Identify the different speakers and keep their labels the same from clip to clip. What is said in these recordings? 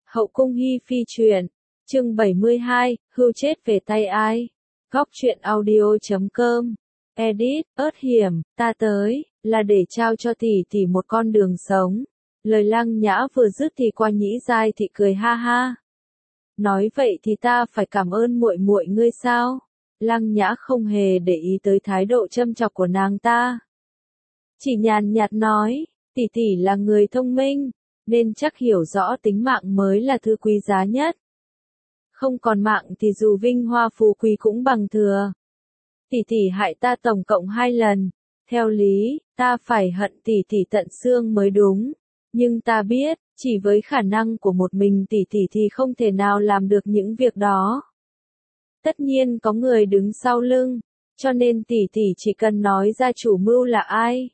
Speaker 1: Hậu cung hi phi truyện, chương 72, hưu chết về tay ai? Góc truyện audio.com. Edit, ớt hiểm, ta tới, là để trao cho tỷ tỷ một con đường sống. Lời Lăng Nhã vừa dứt thì Qua Nhĩ Giai Thị cười ha ha. Nói vậy thì ta phải cảm ơn muội muội ngươi sao? Lăng Nhã không hề để ý tới thái độ châm chọc của nàng ta. Chỉ nhàn nhạt nói, tỷ tỷ là người thông minh, nên chắc hiểu rõ tính mạng mới là thứ quý giá nhất. Không còn mạng thì dù vinh hoa phú quý cũng bằng thừa. Tỷ tỷ hại ta tổng cộng 2 lần, theo lý, ta phải hận tỷ tỷ tận xương mới đúng. Nhưng ta biết, chỉ với khả năng của một mình tỷ tỷ thì không thể nào làm được những việc đó. Tất nhiên có người đứng sau lưng, cho nên tỷ tỷ chỉ cần nói ra chủ mưu là ai.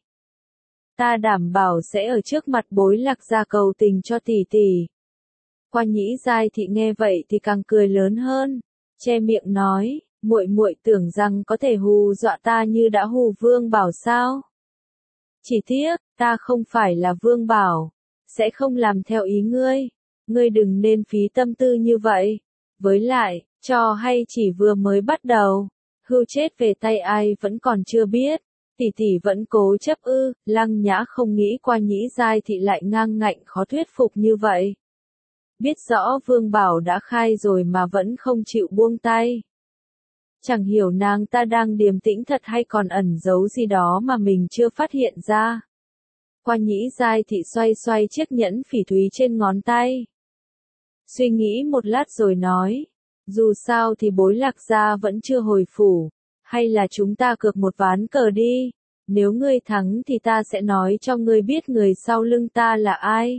Speaker 1: Ta đảm bảo sẽ ở trước mặt Bối Lạc Gia cầu tình cho tỷ tỷ. Qua Nhĩ Giai Thị nghe vậy thì càng cười lớn hơn, che miệng nói, muội muội tưởng rằng có thể hù dọa ta như đã hù Vương Bảo sao? Chỉ tiếc, ta không phải là Vương Bảo, sẽ không làm theo ý ngươi. Ngươi đừng nên phí tâm tư như vậy. Với lại, trò hay chỉ vừa mới bắt đầu, hưu chết về tay ai vẫn còn chưa biết. Tỷ tỷ vẫn cố chấp ư? Lăng Nhã không nghĩ Qua Nhĩ Giai Thị lại ngang ngạnh khó thuyết phục như vậy. Biết rõ Vương Bảo đã khai rồi mà vẫn không chịu buông tay. Chẳng hiểu nàng ta đang điềm tĩnh thật hay còn ẩn giấu gì đó mà mình chưa phát hiện ra. Qua Nhĩ Giai Thị xoay xoay chiếc nhẫn phỉ thúy trên ngón tay. Suy nghĩ một lát rồi nói, dù sao thì Bối Lạc Gia vẫn chưa hồi phủ, hay là chúng ta cược một ván cờ đi, nếu ngươi thắng thì ta sẽ nói cho ngươi biết người sau lưng ta là ai.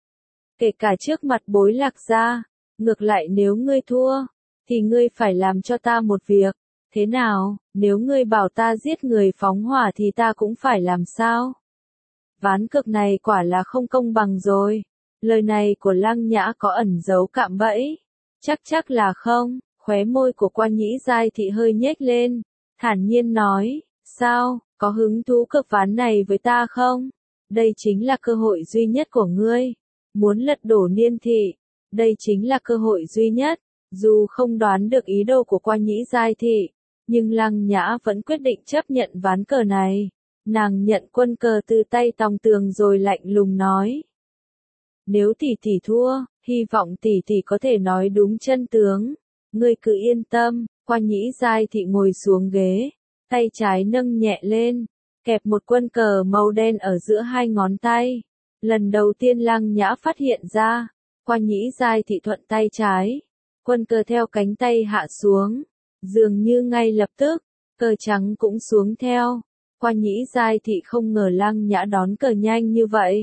Speaker 1: Kể cả trước mặt Bối Lạc Gia, ngược lại nếu ngươi thua, thì ngươi phải làm cho ta một việc, thế nào, nếu ngươi bảo ta giết người phóng hỏa thì ta cũng phải làm sao? Ván cược này quả là không công bằng rồi. Lời này của Lăng Nhã có ẩn giấu cạm bẫy. Chắc là không, khóe môi của Qua Nhĩ Giai Thị hơi nhếch lên, thản nhiên nói, sao, có hứng thú cược ván này với ta không? Đây chính là cơ hội duy nhất của ngươi. Muốn lật đổ Niên Thị, đây chính là cơ hội duy nhất. Dù không đoán được ý đồ của Qua Nhĩ Giai Thị, nhưng Lăng Nhã vẫn quyết định chấp nhận ván cờ này. Nàng nhận quân cờ từ tay Tòng Tường rồi lạnh lùng nói. Nếu tỷ tỷ thua, hy vọng tỷ tỷ có thể nói đúng chân tướng. Ngươi cứ yên tâm. Qua Nhĩ Giai Thị ngồi xuống ghế, tay trái nâng nhẹ lên, kẹp một quân cờ màu đen ở giữa hai ngón tay. Lần đầu tiên Lăng Nhã phát hiện ra, Qua Nhĩ Giai Thị thuận tay trái, quân cờ theo cánh tay hạ xuống, dường như ngay lập tức, cờ trắng cũng xuống theo. Qua Nhĩ Giai Thị không ngờ Lăng Nhã đón cờ nhanh như vậy.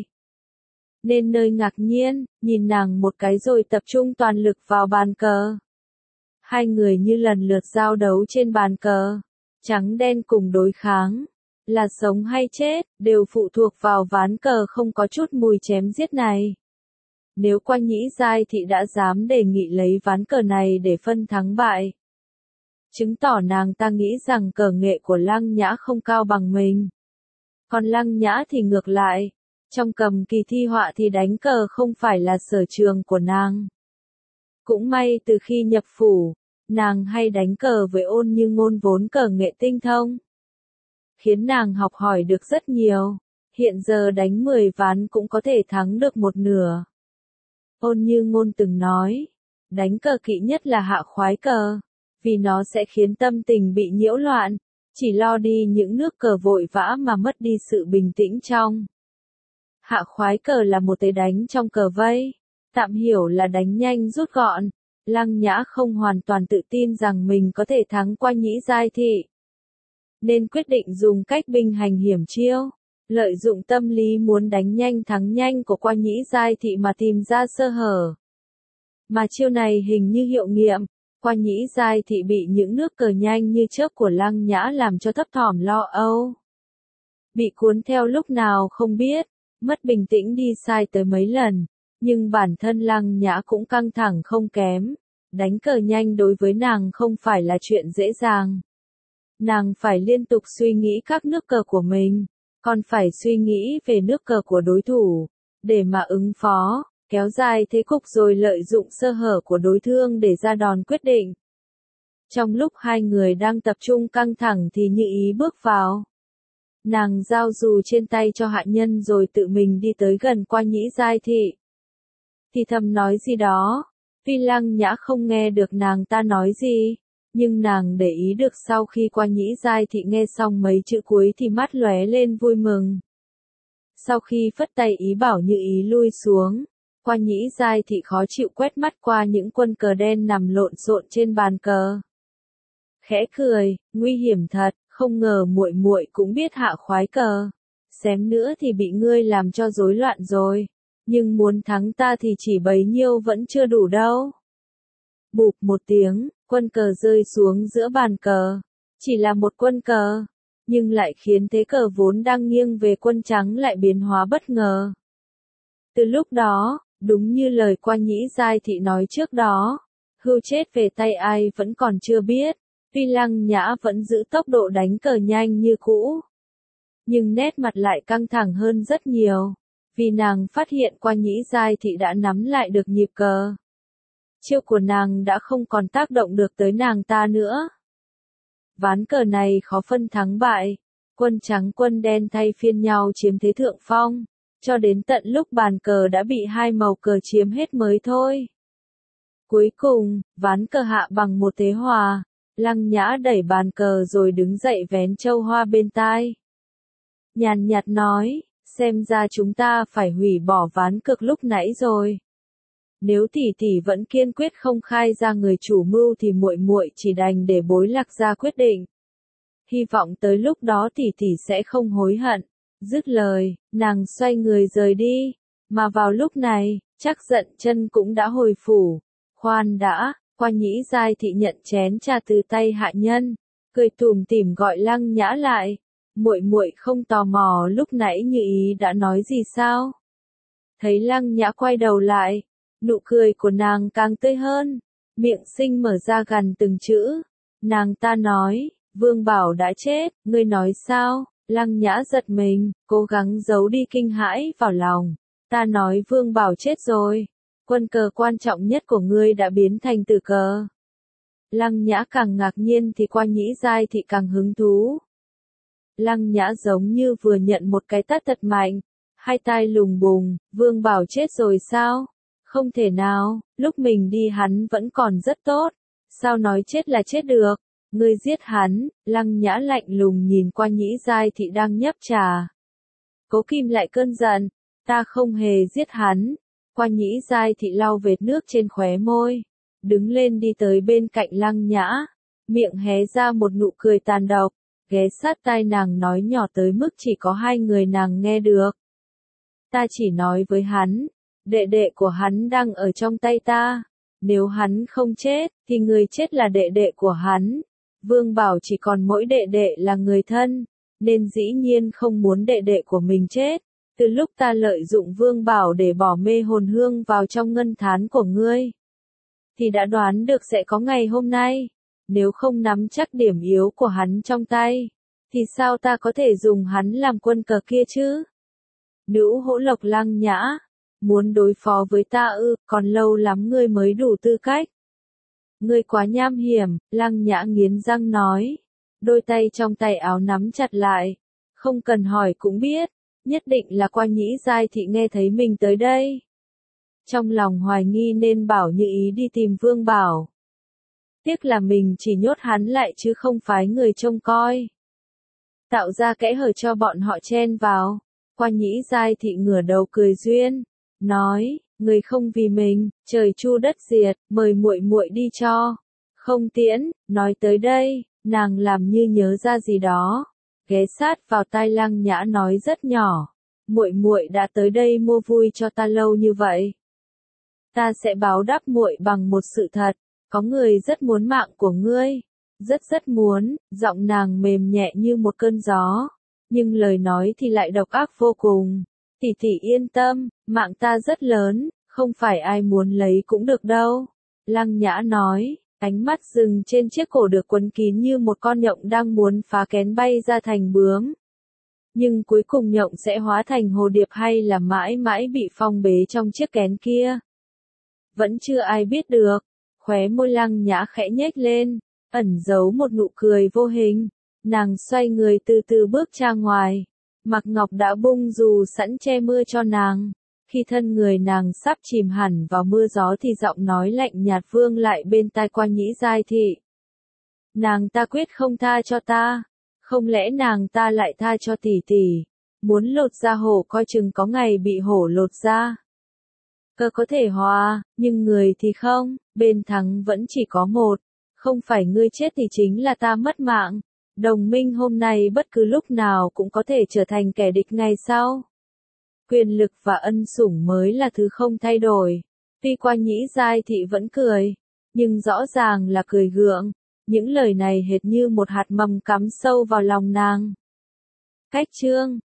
Speaker 1: Nên nơi ngạc nhiên, nhìn nàng một cái rồi tập trung toàn lực vào bàn cờ. Hai người như lần lượt giao đấu trên bàn cờ, trắng đen cùng đối kháng, là sống hay chết, đều phụ thuộc vào ván cờ không có chút mùi chém giết này. Nếu Qua Nhĩ Giai Thị đã dám đề nghị lấy ván cờ này để phân thắng bại, chứng tỏ nàng ta nghĩ rằng cờ nghệ của Lăng Nhã không cao bằng mình. Còn Lăng Nhã thì ngược lại, trong cầm kỳ thi họa thì đánh cờ không phải là sở trường của nàng. Cũng may từ khi nhập phủ, nàng hay đánh cờ với Ôn Như Ngôn vốn cờ nghệ tinh thông, khiến nàng học hỏi được rất nhiều, hiện giờ đánh 10 ván cũng có thể thắng được một nửa. Ôn Như Ngôn từng nói, đánh cờ kỵ nhất là hạ khoái cờ, vì nó sẽ khiến tâm tình bị nhiễu loạn, chỉ lo đi những nước cờ vội vã mà mất đi sự bình tĩnh trong. Hạ khoái cờ là một thế đánh trong cờ vây, tạm hiểu là đánh nhanh rút gọn. Lăng Nhã không hoàn toàn tự tin rằng mình có thể thắng Qua Nhĩ Giai Thị, nên quyết định dùng cách binh hành hiểm chiêu, lợi dụng tâm lý muốn đánh nhanh thắng nhanh của Qua Nhĩ Giai Thị mà tìm ra sơ hở. Mà chiêu này hình như hiệu nghiệm, Qua Nhĩ Giai Thị bị những nước cờ nhanh như chớp của Lăng Nhã làm cho thấp thỏm lo âu. Bị cuốn theo lúc nào không biết, mất bình tĩnh đi sai tới mấy lần, nhưng bản thân Lăng Nhã cũng căng thẳng không kém. Đánh cờ nhanh đối với nàng không phải là chuyện dễ dàng. Nàng phải liên tục suy nghĩ các nước cờ của mình, còn phải suy nghĩ về nước cờ của đối thủ, để mà ứng phó. kéo dài thế cục rồi lợi dụng sơ hở của đối phương để ra đòn quyết định. Trong lúc hai người đang tập trung căng thẳng thì Như Ý bước vào. Nàng giao dù trên tay cho hạ nhân rồi tự mình đi tới gần Qua Nhĩ Giai Thị. Thì thầm nói gì đó, tuy Lăng Nhã không nghe được nàng ta nói gì, nhưng nàng để ý được sau khi Qua Nhĩ Giai Thị nghe xong mấy chữ cuối thì mắt lóe lên vui mừng. Sau khi phất tay ý bảo Như Ý lui xuống, Qua Nhĩ Giai Thị khó chịu quét mắt qua những quân cờ đen nằm lộn xộn trên bàn cờ. Khẽ cười, nguy hiểm thật, không ngờ muội muội cũng biết hạ khoái cờ. Xém nữa thì bị ngươi làm cho rối loạn rồi, nhưng muốn thắng ta thì chỉ bấy nhiêu vẫn chưa đủ đâu. Bụp một tiếng, quân cờ rơi xuống giữa bàn cờ. Chỉ là một quân cờ, nhưng lại khiến thế cờ vốn đang nghiêng về quân trắng lại biến hóa bất ngờ. Từ lúc đó, đúng như lời Qua Nhĩ Giai Thị nói trước đó, hưu chết về tay ai vẫn còn chưa biết, tuy Lăng Nhã vẫn giữ tốc độ đánh cờ nhanh như cũ, nhưng nét mặt lại căng thẳng hơn rất nhiều, vì nàng phát hiện Qua Nhĩ Giai Thị đã nắm lại được nhịp cờ. Chiêu của nàng đã không còn tác động được tới nàng ta nữa. Ván cờ này khó phân thắng bại, quân trắng quân đen thay phiên nhau chiếm thế thượng phong, cho đến tận lúc bàn cờ đã bị hai màu cờ chiếm hết mới thôi. Cuối cùng, ván cờ hạ bằng một thế hòa, Lăng Nhã đẩy bàn cờ rồi đứng dậy vén châu hoa bên tai. Nhàn nhạt nói, xem ra chúng ta phải hủy bỏ ván cược lúc nãy rồi. Nếu tỷ tỷ vẫn kiên quyết không khai ra người chủ mưu thì muội muội chỉ đành để Bối Lạc ra quyết định. Hy vọng tới lúc đó tỷ tỷ sẽ không hối hận. Dứt lời, nàng xoay người rời đi, mà vào lúc này, chắc giận chân cũng đã hồi phủ. Khoan đã, Qua Nhĩ Giai Thị nhận chén trà từ tay hạ nhân, cười tủm tỉm gọi Lăng Nhã lại. Muội muội không tò mò lúc nãy Như Ý đã nói gì sao? Thấy Lăng Nhã quay đầu lại, nụ cười của nàng càng tươi hơn, miệng xinh mở ra gần từng chữ. Nàng ta nói, Vương Bảo đã chết, ngươi nói sao? Lăng Nhã giật mình, cố gắng giấu đi kinh hãi vào lòng. Ta nói Vương Bảo chết rồi. Quân cờ quan trọng nhất của ngươi đã biến thành tử cờ. Lăng Nhã càng ngạc nhiên thì Qua Nhĩ Giai Thị càng hứng thú. Lăng Nhã giống như vừa nhận một cái tát thật mạnh, hai tai lùng bùng, Vương Bảo chết rồi sao? Không thể nào, lúc mình đi hắn vẫn còn rất tốt, sao nói chết là chết được? Ngươi giết hắn. Lăng Nhã lạnh lùng nhìn Qua Nhĩ Giai Thị đang nhấp trà. Cố kìm lại cơn giận, ta không hề giết hắn. Qua Nhĩ Giai Thị lau vệt nước trên khóe môi, đứng lên đi tới bên cạnh Lăng Nhã, miệng hé ra một nụ cười tàn độc, ghé sát tai nàng nói nhỏ tới mức chỉ có hai người nàng nghe được. Ta chỉ nói với hắn, đệ đệ của hắn đang ở trong tay ta, nếu hắn không chết, thì người chết là đệ đệ của hắn. Vương Bảo chỉ còn mỗi đệ đệ là người thân, nên dĩ nhiên không muốn đệ đệ của mình chết. Từ lúc ta lợi dụng Vương Bảo để bỏ mê hồn hương vào trong ngân thán của ngươi, thì đã đoán được sẽ có ngày hôm nay. Nếu không nắm chắc điểm yếu của hắn trong tay, thì sao ta có thể dùng hắn làm quân cờ kia chứ? Nữ Hỗ Lộc Lăng Nhã, muốn đối phó với ta ư? Còn lâu lắm ngươi mới đủ tư cách. Ngươi quá nham hiểm, Lăng Nhã nghiến răng nói. Đôi tay trong tay áo nắm chặt lại. Không cần hỏi cũng biết, nhất định là Qua Nhĩ Giai Thị nghe thấy mình tới đây. Trong lòng hoài nghi nên bảo Như Ý đi tìm Vương Bảo. Tiếc là mình chỉ nhốt hắn lại chứ không phái người trông coi. Tạo ra kẽ hở cho bọn họ chen vào. Qua Nhĩ Giai Thị ngửa đầu cười duyên, nói, người không vì mình, trời chu đất diệt, mời muội muội đi cho. Không tiễn. Nói tới đây, nàng làm như nhớ ra gì đó, ghé sát vào tai Lăng Nhã nói rất nhỏ, muội muội đã tới đây mua vui cho ta lâu như vậy, ta sẽ báo đáp muội bằng một sự thật, có người rất muốn mạng của ngươi, rất muốn. Giọng nàng mềm nhẹ như một cơn gió, nhưng lời nói thì lại độc ác vô cùng. Tỷ tỷ yên tâm, mạng ta rất lớn, không phải ai muốn lấy cũng được đâu. Lăng Nhã nói, ánh mắt dừng trên chiếc cổ được quấn kín như một con nhộng đang muốn phá kén bay ra thành bướm. Nhưng cuối cùng nhộng sẽ hóa thành hồ điệp hay là mãi mãi bị phong bế trong chiếc kén kia? Vẫn chưa ai biết được. Khóe môi Lăng Nhã khẽ nhếch lên, ẩn giấu một nụ cười vô hình. Nàng xoay người từ từ bước ra ngoài. Mạc Ngọc đã bung dù sẵn che mưa cho nàng. Khi thân người nàng sắp chìm hẳn vào mưa gió thì giọng nói lạnh nhạt vương lại bên tai Qua Nhĩ Giai Thị. Nàng ta quyết không tha cho ta. Không lẽ nàng ta lại tha cho tỷ tỷ? Muốn lột da hổ coi chừng có ngày bị hổ lột da. Cơ có thể hòa, nhưng người thì không, bên thắng vẫn chỉ có một. Không phải ngươi chết thì chính là ta mất mạng. Đồng minh hôm nay bất cứ lúc nào cũng có thể trở thành kẻ địch ngày sau. Quyền lực và ân sủng mới là thứ không thay đổi. Tuy Qua Nhĩ Giai Thị vẫn cười, nhưng rõ ràng là cười gượng. Những lời này hệt như một hạt mầm cắm sâu vào lòng nàng. Cách chương